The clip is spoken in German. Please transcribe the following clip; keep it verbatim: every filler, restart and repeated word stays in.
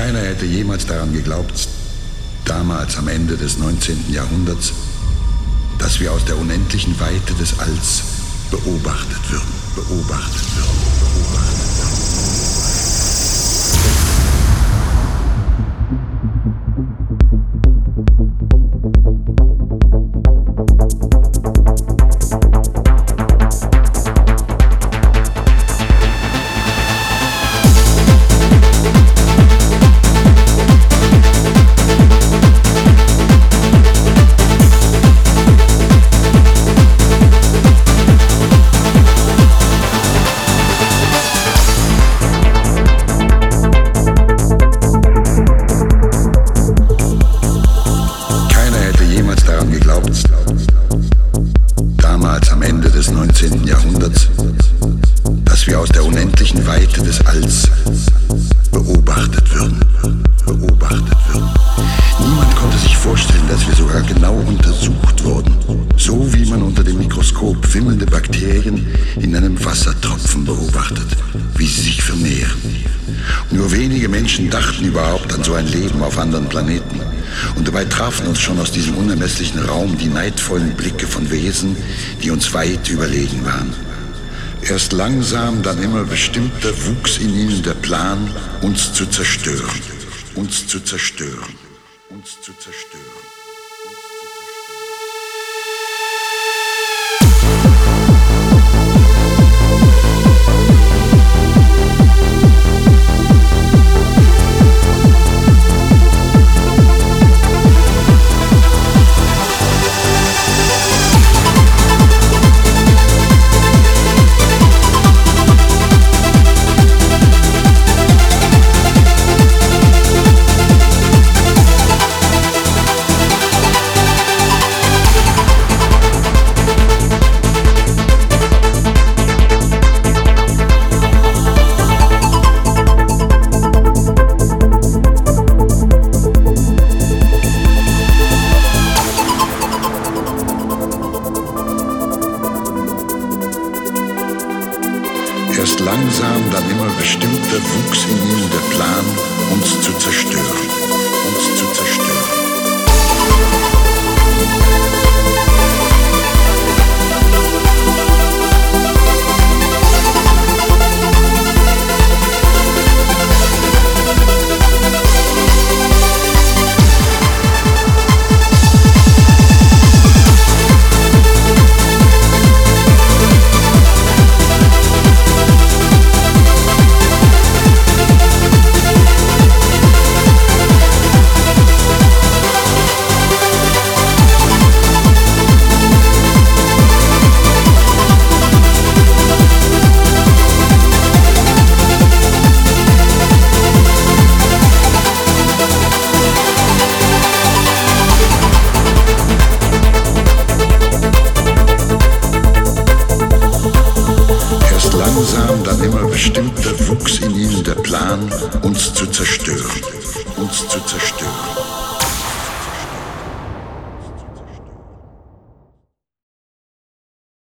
Keiner hätte jemals daran geglaubt, damals am Ende des neunzehnten Jahrhunderts, dass wir aus der unendlichen Weite des Alls beobachtet würden, beobachtet würden, beobachtet würden. Damals am Ende des neunzehnten Jahrhunderts, dass wir aus der unendlichen Weite des Alls beobachtet würden, beobachtet würden. Niemand konnte sich vorstellen, dass wir sogar genau untersucht wurden, so wie man unter dem Mikroskop wimmelnde Bakterien in einem Wassertropfen beobachtet, wie sie sich vermehren. Nur wenige Menschen dachten überhaupt an so ein Leben auf anderen Planeten. Und dabei trafen uns schon aus diesem unermesslichen Raum die neidvollen Blicke von Wesen, die uns weit überlegen waren. Erst langsam, dann immer bestimmter wuchs in ihnen der Plan, uns zu zerstören, uns zu zerstören, uns zu zerstören. Erst langsam, dann immer bestimmter wuchs in ihnen der Plan, uns zu zerstören, uns zu zerstören. Langsam, dann immer bestimmter wuchs in ihnen der Plan, uns zu zerstören, uns zu zerstören.